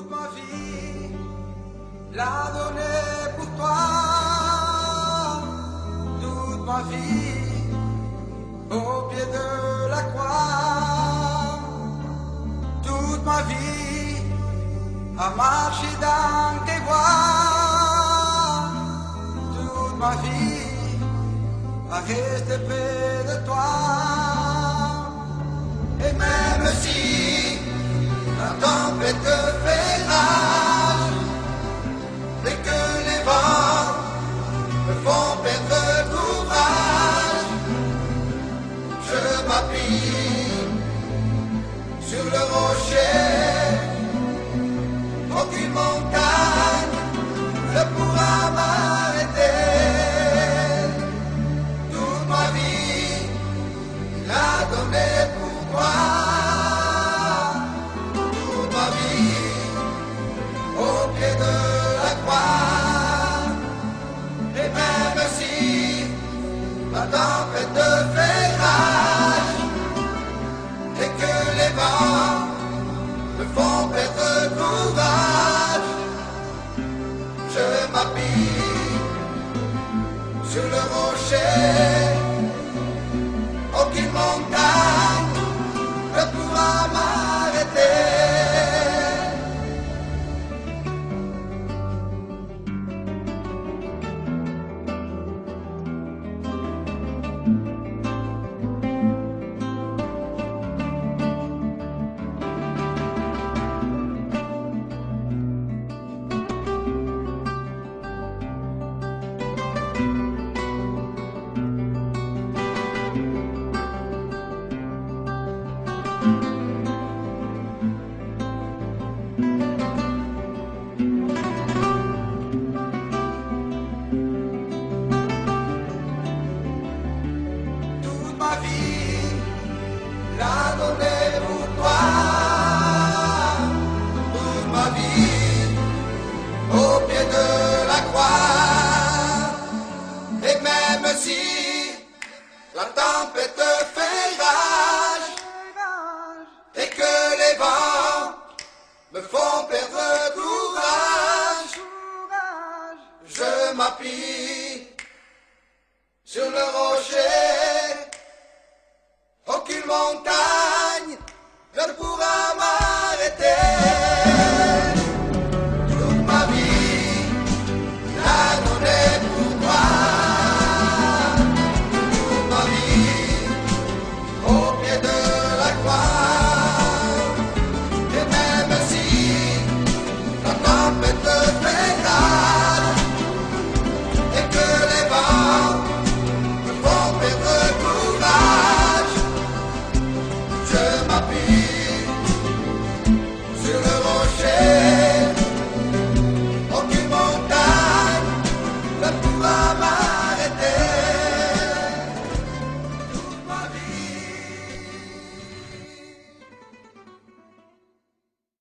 ma vie, la donner pour toi, toute ma vie, au pied de la croix, toute ma vie, à marcher dans tes voies, toute ma vie, à rester près de toi, et même si la tempête fait rage et que les vents me font perdre courage, je m'appuie sur le rocher. Aucune montagne ne pourra m'arrêter. Toute ma vie, il a donné pour toi. Au pied de la croix, et même si la tempête fait rage et que les vents me font perdre courage, je m'appuie sur le rocher. Aucune montagne ne pourra m'arrêter. Ma vie, la donner pour toi, toute ma vie, au pied de la croix, et même si la tempête fait rage, et que les vents me font perdre courage, je m'appuie sur le rocher. Aucune montagne ne pourra m'arrêter. Toute ma vie, la donner pour toi. Toute ma vie, au pied de la croix. Et même si la tempête fait rage et que les vents me font perdre courage, je m'appuie